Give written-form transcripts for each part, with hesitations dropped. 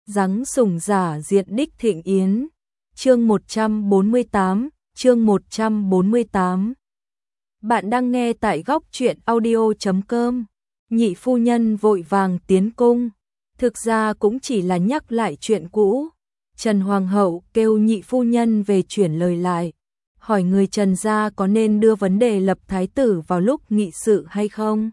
Giáng sủng giả diện đích thịnh yến. Chương 148. Bạn đang nghe tại góc truyện audio.com. Nhị phu nhân vội vàng tiến cung. Thực ra cũng chỉ là nhắc lại chuyện cũ. Trần Hoàng hậu kêu nhị phu nhân về chuyển lời lại, hỏi người Trần gia có nên đưa vấn đề lập thái tử vào lúc nghị sự hay không.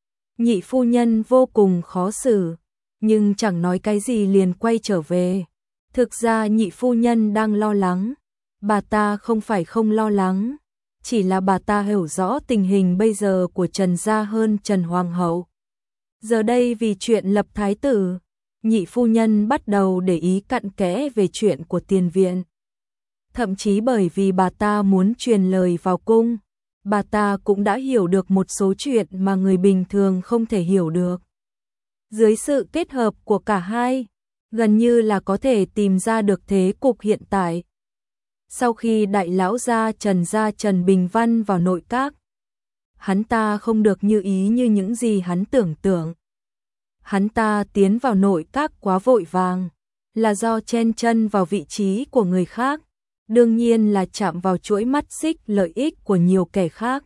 Nhị phu nhân vô cùng khó xử, nhưng chẳng nói cái gì liền quay trở về. Thực ra nhị phu nhân đang lo lắng. Bà ta không phải không lo lắng, chỉ là bà ta hiểu rõ tình hình bây giờ của Trần gia hơn Trần Hoàng hậu. Giờ đây vì chuyện lập thái tử, nhị phu nhân bắt đầu để ý cặn kẽ về chuyện của tiền viện. Thậm chí bởi vì bà ta muốn truyền lời vào cung, bà ta cũng đã hiểu được một số chuyện mà người bình thường không thể hiểu được. Dưới sự kết hợp của cả hai, gần như là có thể tìm ra được thế cục hiện tại. Sau khi đại lão gia Trần Bình Văn vào nội các, hắn ta không được như ý như những gì hắn tưởng tượng. Hắn ta tiến vào nội các quá vội vàng, là do chen chân vào vị trí của người khác, đương nhiên là chạm vào chuỗi mắt xích lợi ích của nhiều kẻ khác.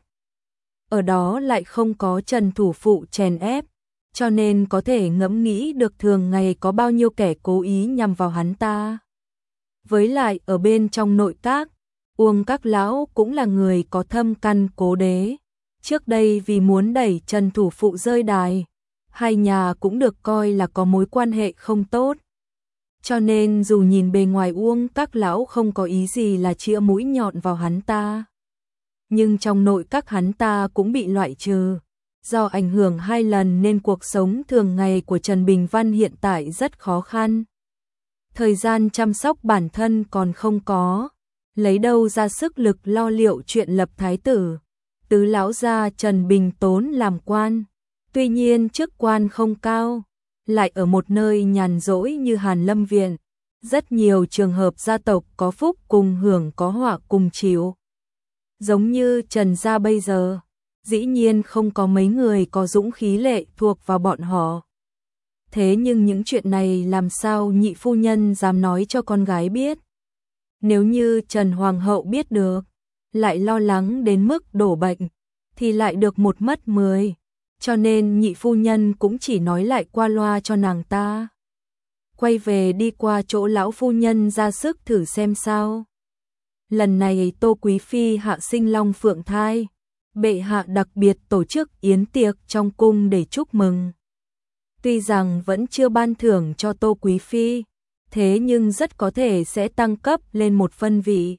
Ở đó lại không có Trần thủ phụ chèn ép, cho nên có thể ngẫm nghĩ được thường ngày có bao nhiêu kẻ cố ý nhằm vào hắn ta. Với lại ở bên trong nội các, Uông Các lão cũng là người có thâm căn cố đế. Trước đây vì muốn đẩy Trần thủ phụ rơi đài, hai nhà cũng được coi là có mối quan hệ không tốt. Cho nên dù nhìn bề ngoài Uông Các lão không có ý gì là chĩa mũi nhọn vào hắn ta, nhưng trong nội các hắn ta cũng bị loại trừ. Do ảnh hưởng 2 lần nên cuộc sống thường ngày của Trần Bình Văn hiện tại rất khó khăn. Thời gian chăm sóc bản thân còn không có, lấy đâu ra sức lực lo liệu chuyện lập thái tử. Tứ lão gia Trần Bình Tốn làm quan, tuy nhiên chức quan không cao, lại ở một nơi nhàn rỗi như Hàn Lâm Viện. Rất nhiều trường hợp gia tộc có phúc cùng hưởng có họa cùng chịu. Giống như Trần gia bây giờ, dĩ nhiên không có mấy người có dũng khí lệ thuộc vào bọn họ. Thế nhưng những chuyện này làm sao nhị phu nhân dám nói cho con gái biết? Nếu như Trần Hoàng hậu biết được, lại lo lắng đến mức đổ bệnh, thì lại được một mất 10. Cho nên nhị phu nhân cũng chỉ nói lại qua loa cho nàng ta. Quay về đi qua chỗ lão phu nhân ra sức thử xem sao. Lần này Tô Quý Phi hạ sinh long phượng thai, bệ hạ đặc biệt tổ chức yến tiệc trong cung để chúc mừng. Tuy rằng vẫn chưa ban thưởng cho Tô Quý Phi, thế nhưng rất có thể sẽ tăng cấp lên một phân vị.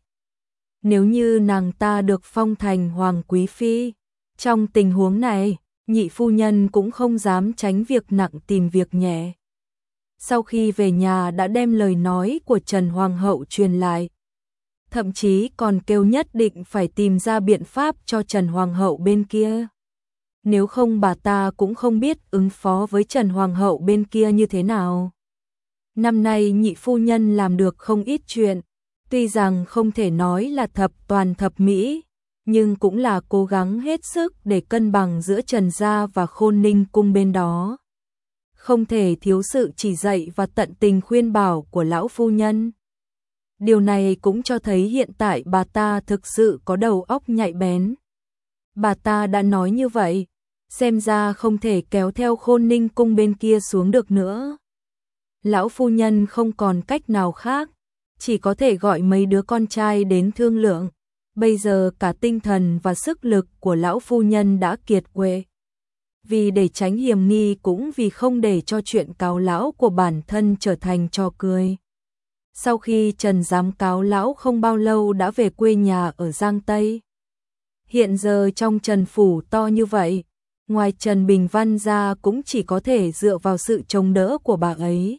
Nếu như nàng ta được phong thành Hoàng Quý Phi, trong tình huống này, nhị phu nhân cũng không dám tránh việc nặng tìm việc nhẹ. Sau khi về nhà đã đem lời nói của Trần Hoàng hậu truyền lại, thậm chí còn kêu nhất định phải tìm ra biện pháp cho Trần Hoàng hậu bên kia. Nếu không bà ta cũng không biết ứng phó với Trần Hoàng hậu bên kia như thế nào. Năm nay nhị phu nhân làm được không ít chuyện, tuy rằng không thể nói là thập toàn thập mỹ, nhưng cũng là cố gắng hết sức để cân bằng giữa Trần gia và Khôn Ninh cung bên đó. Không thể thiếu sự chỉ dạy và tận tình khuyên bảo của lão phu nhân. Điều này cũng cho thấy hiện tại bà ta thực sự có đầu óc nhạy bén. Bà ta đã nói như vậy, xem ra không thể kéo theo Khôn Ninh cung bên kia xuống được nữa. Lão phu nhân không còn cách nào khác, chỉ có thể gọi mấy đứa con trai đến thương lượng. Bây giờ cả tinh thần và sức lực của lão phu nhân đã kiệt quệ. Vì để tránh hiểm nghi cũng vì không để cho chuyện cáo lão của bản thân trở thành trò cười. Sau khi Trần giám cáo lão không bao lâu đã về quê nhà ở Giang Tây. Hiện giờ trong Trần phủ to như vậy, ngoài Trần Bình Văn ra cũng chỉ có thể dựa vào sự chống đỡ của bà ấy.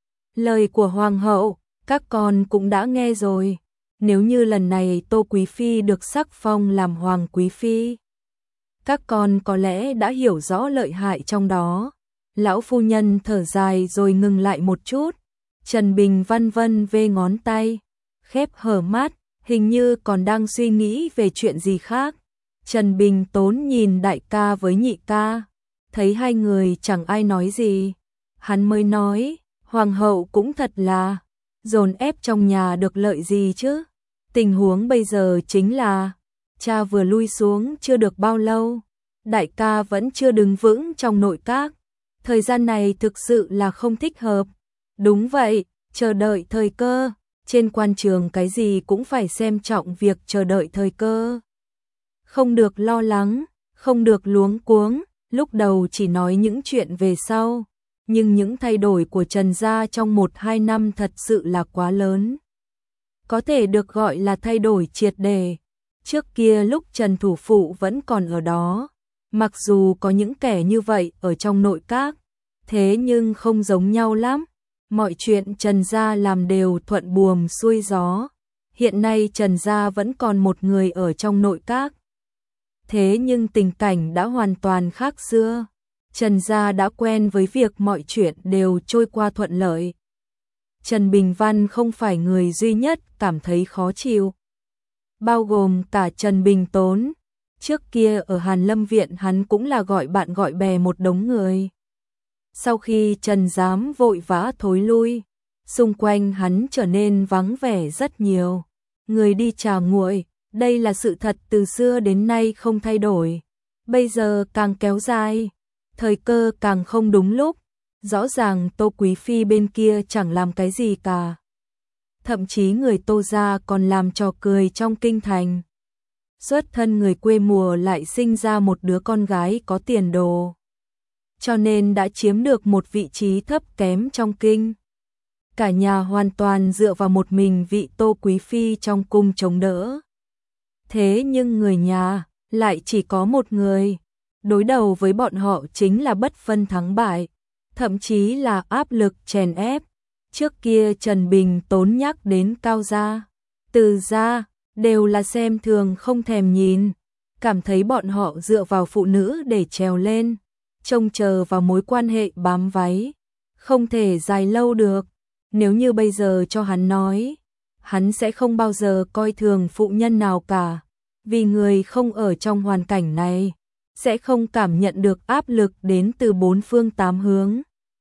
Lời của Hoàng hậu, các con cũng đã nghe rồi. Nếu như lần này Tô Quý Phi được sắc phong làm Hoàng Quý Phi, các con có lẽ đã hiểu rõ lợi hại trong đó. Lão phu nhân thở dài rồi ngừng lại một chút. Trần Bình Văn vân vê ngón tay, khép hờ mắt, hình như còn đang suy nghĩ về chuyện gì khác. Trần Bình Tốn nhìn đại ca với nhị ca, thấy hai người chẳng ai nói gì, hắn mới nói, Hoàng hậu cũng thật là dồn ép trong nhà được lợi gì chứ. Tình huống bây giờ chính là cha vừa lui xuống chưa được bao lâu, đại ca vẫn chưa đứng vững trong nội các. Thời gian này thực sự là không thích hợp. Đúng vậy, chờ đợi thời cơ, trên quan trường cái gì cũng phải xem trọng việc chờ đợi thời cơ. Không được lo lắng, không được luống cuống, lúc đầu chỉ nói những chuyện về sau, nhưng những thay đổi của Trần gia trong 1-2 năm thật sự là quá lớn. Có thể được gọi là thay đổi triệt để. Trước kia lúc Trần Thủ Phụ vẫn còn ở đó, mặc dù có những kẻ như vậy ở trong nội các, thế nhưng không giống nhau lắm. Mọi chuyện Trần gia làm đều thuận buồm xuôi gió. Hiện nay Trần gia vẫn còn một người ở trong nội các. Thế nhưng tình cảnh đã hoàn toàn khác xưa. Trần gia đã quen với việc mọi chuyện đều trôi qua thuận lợi. Trần Bình Văn không phải người duy nhất cảm thấy khó chịu. Bao gồm cả Trần Bình Tốn. Trước kia ở Hàn Lâm Viện hắn cũng là gọi bạn gọi bè một đống người. Sau khi Trần Giám vội vã thối lui, xung quanh hắn trở nên vắng vẻ rất nhiều. Người đi chào nguội, đây là sự thật từ xưa đến nay không thay đổi. Bây giờ càng kéo dài, thời cơ càng không đúng lúc. Rõ ràng Tô Quý Phi bên kia chẳng làm cái gì cả. Thậm chí người Tô gia còn làm trò cười trong kinh thành. Xuất thân người quê mùa lại sinh ra một đứa con gái có tiền đồ, cho nên đã chiếm được một vị trí thấp kém trong kinh. Cả nhà hoàn toàn dựa vào một mình vị Tô Quý Phi trong cung chống đỡ. Thế nhưng người nhà lại chỉ có một người, đối đầu với bọn họ chính là bất phân thắng bại, thậm chí là áp lực chèn ép. Trước kia Trần Bình Tốn nhắc đến Cao gia, Từ gia, đều là xem thường không thèm nhìn, cảm thấy bọn họ dựa vào phụ nữ để trèo lên, trông chờ vào mối quan hệ bám váy, không thể dài lâu được. Nếu như bây giờ cho hắn nói, hắn sẽ không bao giờ coi thường phụ nhân nào cả, vì người không ở trong hoàn cảnh này, sẽ không cảm nhận được áp lực đến từ bốn phương tám hướng.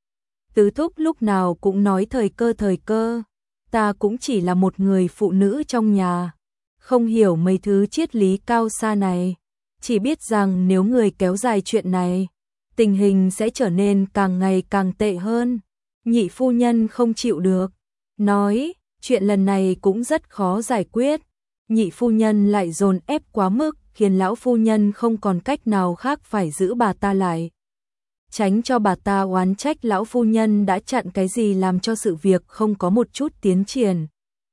Tứ thúc lúc nào cũng nói thời cơ, ta cũng chỉ là một người phụ nữ trong nhà, không hiểu mấy thứ triết lý cao xa này, chỉ biết rằng nếu người kéo dài chuyện này, tình hình sẽ trở nên càng ngày càng tệ hơn. Nhị phu nhân không chịu được, nói, chuyện lần này cũng rất khó giải quyết. Nhị phu nhân lại dồn ép quá mức, khiến lão phu nhân không còn cách nào khác phải giữ bà ta lại. Tránh cho bà ta oán trách lão phu nhân đã chặn cái gì làm cho sự việc không có một chút tiến triển.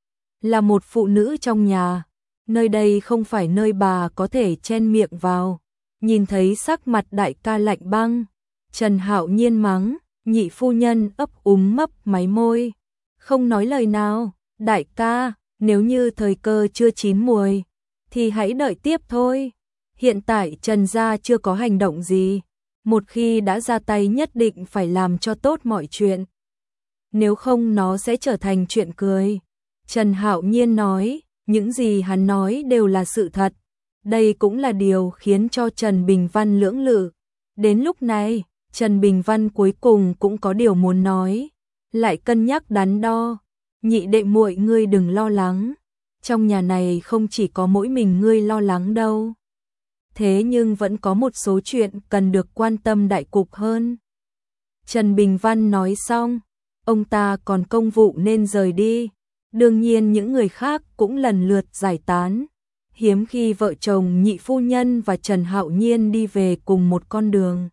Là một phụ nữ trong nhà, nơi đây không phải nơi bà có thể chen miệng vào. Nhìn thấy sắc mặt đại ca lạnh băng, Trần Hạo Nhiên mắng, nhị phu nhân ấp úng mấp máy môi, không nói lời nào. Đại ca, nếu như thời cơ chưa chín muồi, thì hãy đợi tiếp thôi. Hiện tại Trần gia chưa có hành động gì, một khi đã ra tay nhất định phải làm cho tốt mọi chuyện. Nếu không nó sẽ trở thành chuyện cười. Trần Hạo Nhiên nói, những gì hắn nói đều là sự thật. Đây cũng là điều khiến cho Trần Bình Văn lưỡng lự. Đến lúc này, Trần Bình Văn cuối cùng cũng có điều muốn nói, lại cân nhắc đắn đo. Nhị đệ muội ngươi đừng lo lắng, trong nhà này không chỉ có mỗi mình ngươi lo lắng đâu. Thế nhưng vẫn có một số chuyện cần được quan tâm đại cục hơn. Trần Bình Văn nói xong, ông ta còn công vụ nên rời đi. Đương nhiên những người khác cũng lần lượt giải tán. Hiếm khi vợ chồng nhị phu nhân và Trần Hạo Nhiên đi về cùng một con đường.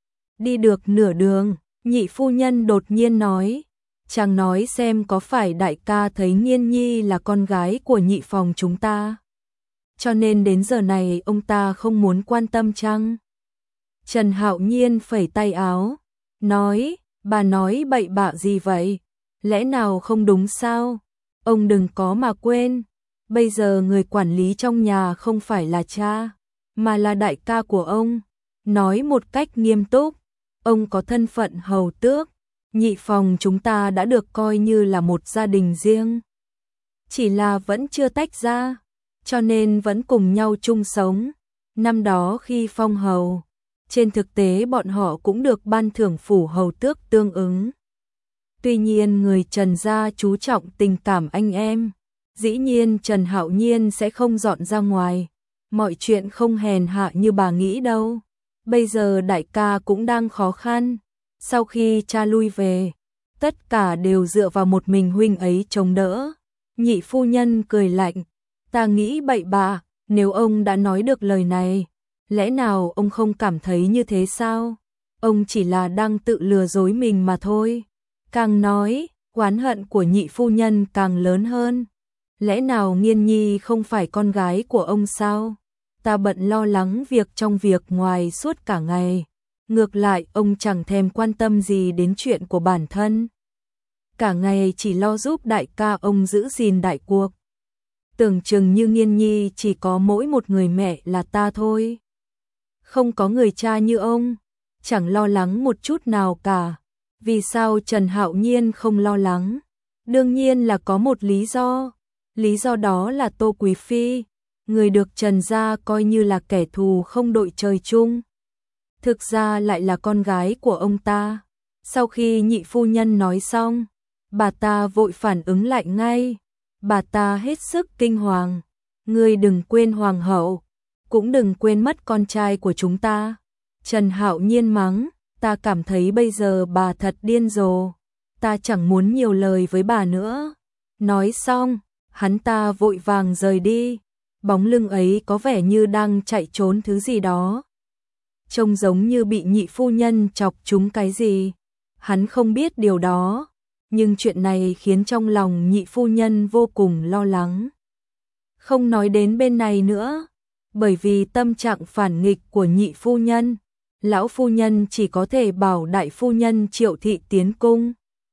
Đi được nửa đường, nhị phu nhân đột nhiên nói, chàng nói xem có phải đại ca thấy Nghiên Nhi là con gái của nhị phòng chúng ta, cho nên đến giờ này ông ta không muốn quan tâm chăng? Trần Hạo Nhiên phẩy tay áo, nói, bà nói bậy bạ gì vậy? Lẽ nào không đúng sao? Ông đừng có mà quên, bây giờ người quản lý trong nhà không phải là cha, mà là đại ca của ông. Nói một cách nghiêm túc, ông có thân phận hầu tước, nhị phòng chúng ta đã được coi như là một gia đình riêng. Chỉ là vẫn chưa tách ra, cho nên vẫn cùng nhau chung sống. Năm đó khi phong hầu, trên thực tế bọn họ cũng được ban thưởng phủ hầu tước tương ứng. Tuy nhiên người Trần gia chú trọng tình cảm anh em, dĩ nhiên Trần Hạo Nhiên sẽ không dọn ra ngoài, mọi chuyện không hèn hạ như bà nghĩ đâu. Bây giờ đại ca cũng đang khó khăn, sau khi cha lui về, tất cả đều dựa vào một mình huynh ấy chống đỡ. Nhị phu nhân cười lạnh, ta nghĩ bậy bạ, nếu ông đã nói được lời này, lẽ nào ông không cảm thấy như thế sao? Ông chỉ là đang tự lừa dối mình mà thôi. Càng nói, oán hận của nhị phu nhân càng lớn hơn. Lẽ nào Nghiên Nhi không phải con gái của ông sao? Ta bận lo lắng việc trong việc ngoài suốt cả ngày. Ngược lại ông chẳng thèm quan tâm gì đến chuyện của bản thân. Cả ngày chỉ lo giúp đại ca ông giữ gìn đại cuộc. Tưởng chừng như Nghiên Nhi chỉ có mỗi một người mẹ là ta thôi. Không có người cha như ông, chẳng lo lắng một chút nào cả. Vì sao Trần Hạo Nhiên không lo lắng? Đương nhiên là có một lý do. Lý do đó là Tô Quý Phi, người được Trần gia coi như là kẻ thù không đội trời chung. Thực ra lại là con gái của ông ta. Sau khi nhị phu nhân nói xong, bà ta vội phản ứng lại ngay. Bà ta hết sức kinh hoàng. Ngươi đừng quên hoàng hậu, cũng đừng quên mất con trai của chúng ta. Trần Hạo Nhiên mắng, ta cảm thấy bây giờ bà thật điên rồ. Ta chẳng muốn nhiều lời với bà nữa. Nói xong, hắn ta vội vàng rời đi. Bóng lưng ấy có vẻ như đang chạy trốn thứ gì đó. Trông giống như bị nhị phu nhân chọc trúng cái gì. Hắn không biết điều đó, nhưng chuyện này khiến trong lòng nhị phu nhân vô cùng lo lắng. Không nói đến bên này nữa, bởi vì tâm trạng phản nghịch của nhị phu nhân, lão phu nhân chỉ có thể bảo đại phu nhân Triệu Thị tiến cung,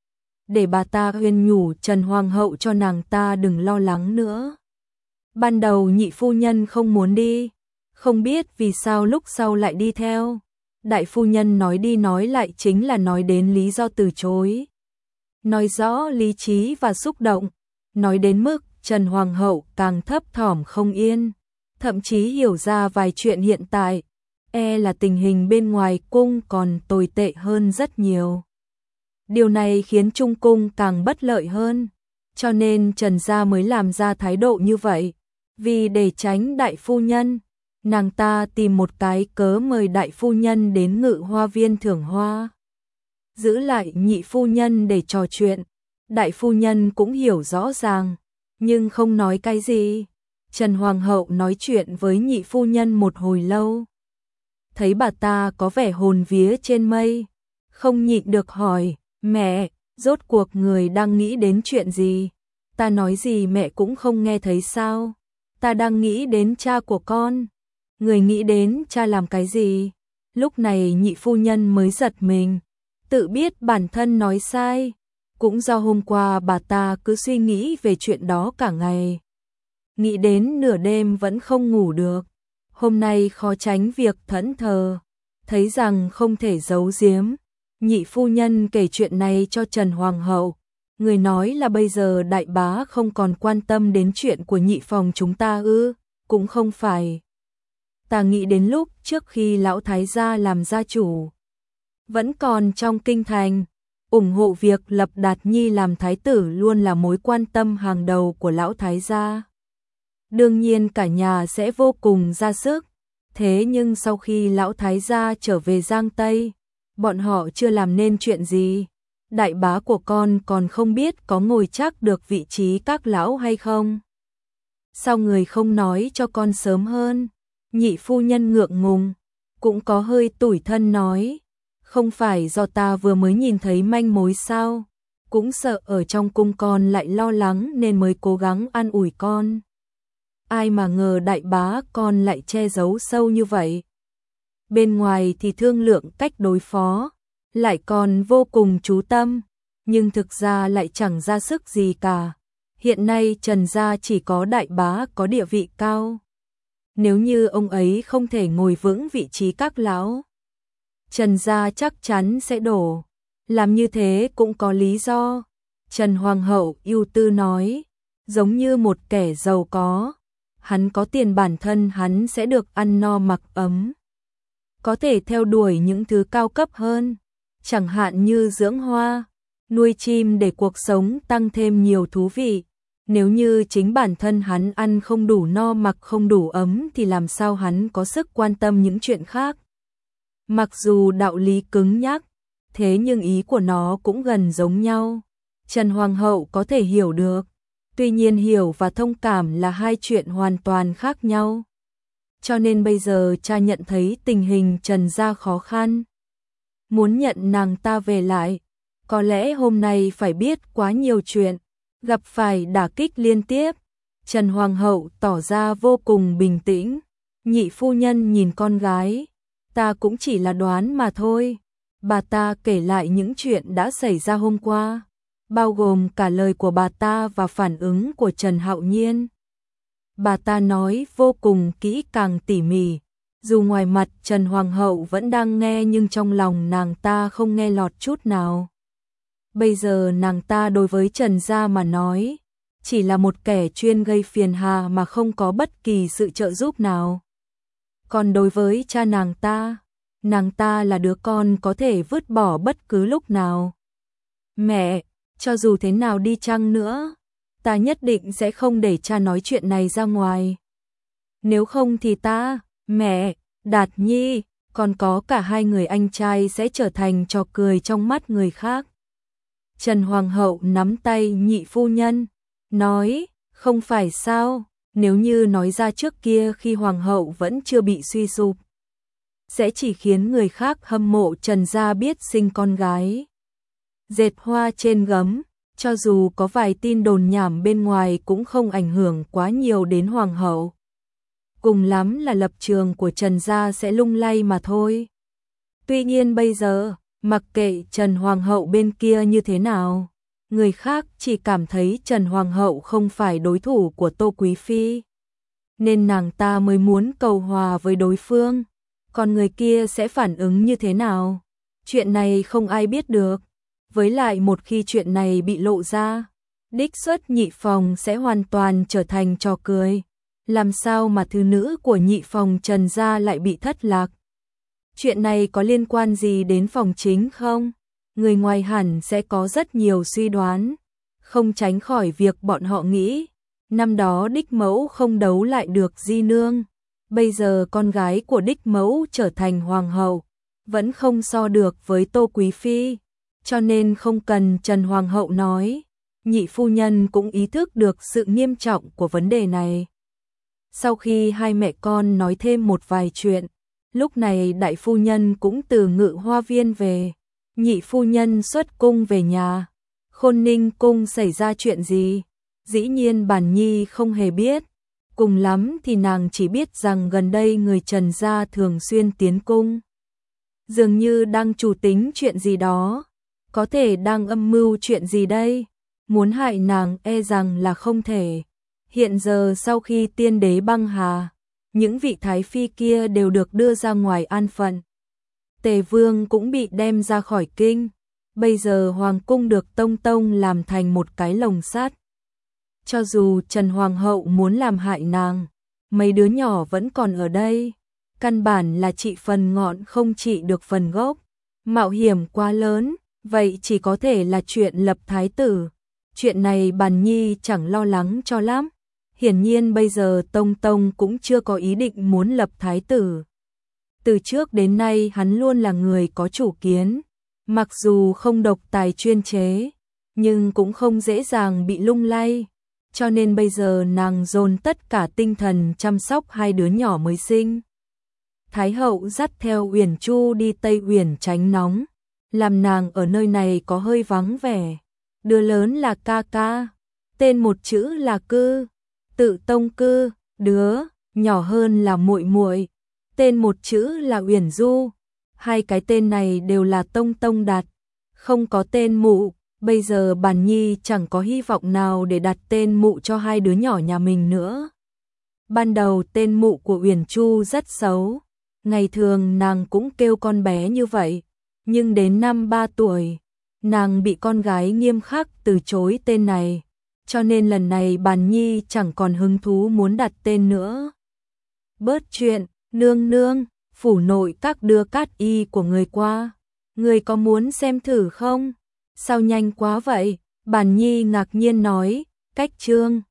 để bà ta khuyên nhủ Trần Hoàng hậu cho nàng ta đừng lo lắng nữa. Ban đầu nhị phu nhân không muốn đi, không biết vì sao lúc sau lại đi theo. Đại phu nhân nói đi nói lại chính là nói đến lý do từ chối. Nói rõ lý trí và xúc động, nói đến mức Trần Hoàng hậu càng thấp thỏm không yên, thậm chí hiểu ra vài chuyện hiện tại, là tình hình bên ngoài cung còn tồi tệ hơn rất nhiều. Điều này khiến Trung cung càng bất lợi hơn, cho nên Trần gia mới làm ra thái độ như vậy. Vì để tránh đại phu nhân, nàng ta tìm một cái cớ mời đại phu nhân đến Ngự Hoa viên thưởng hoa. Giữ lại nhị phu nhân để trò chuyện, đại phu nhân cũng hiểu rõ ràng, nhưng không nói cái gì. Trần Hoàng hậu nói chuyện với nhị phu nhân một hồi lâu. Thấy bà ta có vẻ hồn vía trên mây, không nhịn được hỏi, mẹ, rốt cuộc người đang nghĩ đến chuyện gì? Ta nói gì mẹ cũng không nghe thấy sao? Ta đang nghĩ đến cha của con. Người nghĩ đến cha làm cái gì? Lúc này nhị phu nhân mới giật mình, tự biết bản thân nói sai. Cũng do hôm qua bà ta cứ suy nghĩ về chuyện đó cả ngày. Nghĩ đến nửa đêm vẫn không ngủ được. Hôm nay khó tránh việc thẫn thờ. Thấy rằng không thể giấu giếm, nhị phu nhân kể chuyện này cho Trần Hoàng hậu. Người nói là bây giờ đại bá không còn quan tâm đến chuyện của nhị phòng chúng ta ư? Cũng không phải. Ta nghĩ đến lúc trước khi lão thái gia làm gia chủ, vẫn còn trong kinh thành, ủng hộ việc lập Đạt Nhi làm thái tử luôn là mối quan tâm hàng đầu của lão thái gia. Đương nhiên cả nhà sẽ vô cùng ra sức. Thế nhưng sau khi lão thái gia trở về Giang Tây, bọn họ chưa làm nên chuyện gì. Đại bá của con còn không biết có ngồi chắc được vị trí các lão hay không. Sao người không nói cho con sớm hơn? Nhị phu nhân ngượng ngùng, cũng có hơi tủi thân nói. Không phải do ta vừa mới nhìn thấy manh mối sao? Cũng sợ ở trong cung con lại lo lắng nên mới cố gắng an ủi con. Ai mà ngờ đại bá con lại che giấu sâu như vậy. Bên ngoài thì thương lượng cách đối phó, lại còn vô cùng chú tâm, nhưng thực ra lại chẳng ra sức gì cả. Hiện nay Trần gia chỉ có đại bá có địa vị cao. Nếu như ông ấy không thể ngồi vững vị trí các lão, Trần gia chắc chắn sẽ đổ. Làm như thế cũng có lý do. Trần Hoàng hậu ưu tư nói, giống như một kẻ giàu có. Hắn có tiền bản thân hắn sẽ được ăn no mặc ấm. Có thể theo đuổi những thứ cao cấp hơn, chẳng hạn như dưỡng hoa. nuôi chim để cuộc sống tăng thêm nhiều thú vị. Nếu như chính bản thân hắn ăn không đủ no mặc không đủ ấm thì làm sao hắn có sức quan tâm những chuyện khác. Mặc dù đạo lý cứng nhắc, thế nhưng ý của nó cũng gần giống nhau. Trần Hoàng hậu có thể hiểu được. Tuy nhiên hiểu và thông cảm là hai chuyện hoàn toàn khác nhau. Cho nên bây giờ cha nhận thấy tình hình Trần gia khó khăn. Muốn nhận nàng ta về lại. Có lẽ hôm nay phải biết quá nhiều chuyện. Gặp phải đả kích liên tiếp. Trần Hoàng hậu tỏ ra vô cùng bình tĩnh. Nhị phu nhân nhìn con gái. Ta cũng chỉ là đoán mà thôi. Bà ta kể lại những chuyện đã xảy ra hôm qua, bao gồm cả lời của bà ta và phản ứng của Trần Hạo Nhiên. Bà ta nói vô cùng kỹ càng tỉ mỉ. Dù ngoài mặt Trần Hoàng hậu vẫn đang nghe nhưng trong lòng nàng ta không nghe lọt chút nào. Bây giờ nàng ta đối với Trần gia mà nói, chỉ là một kẻ chuyên gây phiền hà mà không có bất kỳ sự trợ giúp nào. Còn đối với cha nàng ta là đứa con có thể vứt bỏ bất cứ lúc nào. Mẹ, cho dù thế nào đi chăng nữa, ta nhất định sẽ không để cha nói chuyện này ra ngoài. Nếu không thì ta, mẹ, Đạt Nhi, còn có cả hai người anh trai sẽ trở thành trò cười trong mắt người khác. Trần Hoàng hậu nắm tay nhị phu nhân, nói, không phải sao, nếu như nói ra trước kia khi Hoàng hậu vẫn chưa bị suy sụp, sẽ chỉ khiến người khác hâm mộ Trần gia biết sinh con gái. Dệt hoa trên gấm, cho dù có vài tin đồn nhảm bên ngoài cũng không ảnh hưởng quá nhiều đến Hoàng hậu. Cùng lắm là lập trường của Trần gia sẽ lung lay mà thôi. Tuy nhiên bây giờ, mặc kệ Trần Hoàng hậu bên kia như thế nào, người khác chỉ cảm thấy Trần Hoàng hậu không phải đối thủ của Tô Quý Phi. Nên nàng ta mới muốn cầu hòa với đối phương. Còn người kia sẽ phản ứng như thế nào? Chuyện này không ai biết được. Với lại một khi chuyện này bị lộ ra, đích xuất nhị phòng sẽ hoàn toàn trở thành trò cười. Làm sao mà thứ nữ của nhị phòng Trần gia lại bị thất lạc? Chuyện này có liên quan gì đến phòng chính không? Người ngoài hẳn sẽ có rất nhiều suy đoán. Không tránh khỏi việc bọn họ nghĩ, năm đó đích mẫu không đấu lại được di nương. Bây giờ con gái của đích mẫu trở thành hoàng hậu, vẫn không so được với Tô Quý Phi, cho nên không cần Trần Hoàng hậu nói, nhị phu nhân cũng ý thức được sự nghiêm trọng của vấn đề này. Sau khi hai mẹ con nói thêm một vài chuyện, lúc này đại phu nhân cũng từ Ngự Hoa Viên về, nhị phu nhân xuất cung về nhà. Khôn Ninh cung xảy ra chuyện gì? Dĩ nhiên Bản Nhi không hề biết. Cùng lắm thì nàng chỉ biết rằng gần đây người Trần gia thường xuyên tiến cung. Dường như đang chủ tính chuyện gì đó. Có thể đang âm mưu chuyện gì đây? Muốn hại nàng e rằng là không thể. Hiện giờ sau khi tiên đế băng hà, những vị thái phi kia đều được đưa ra ngoài an phận. Tề Vương cũng bị đem ra khỏi kinh. Bây giờ hoàng cung được Tông Tông làm thành một cái lồng sắt. Cho dù Trần Hoàng hậu muốn làm hại nàng, mấy đứa nhỏ vẫn còn ở đây. Căn bản là trị phần ngọn không trị được phần gốc. Mạo hiểm quá lớn, vậy chỉ có thể là chuyện lập thái tử. Chuyện này Bản Nhi chẳng lo lắng cho lắm. Hiển nhiên bây giờ Tông Tông cũng chưa có ý định muốn lập thái tử. Từ trước đến nay hắn luôn là người có chủ kiến. Mặc dù không độc tài chuyên chế, nhưng cũng không dễ dàng bị lung lay. Cho nên bây giờ nàng dồn tất cả tinh thần chăm sóc hai đứa nhỏ mới sinh. Thái hậu dắt theo Uyển Chu đi Tây Uyển tránh nóng, làm nàng ở nơi này có hơi vắng vẻ. Đứa lớn là ca ca, tên một chữ là Cư, tự Tông Cư, đứa nhỏ hơn là muội muội, tên một chữ là Uyển Du. Hai cái tên này đều là Tông Tông đặt, không có tên mụ. Bây giờ Bản Nhi chẳng có hy vọng nào để đặt tên mụ cho hai đứa nhỏ nhà mình nữa. Ban đầu tên mụ của Uyển Chu rất xấu. Ngày thường nàng cũng kêu con bé như vậy. Nhưng đến năm 3 tuổi, nàng bị con gái nghiêm khắc từ chối tên này. Cho nên lần này Bản Nhi chẳng còn hứng thú muốn đặt tên nữa. Bớt chuyện, nương nương, phủ nội các đưa cát y của người qua. Người có muốn xem thử không? Sao nhanh quá vậy? Bàn Nhi ngạc nhiên nói, cách chương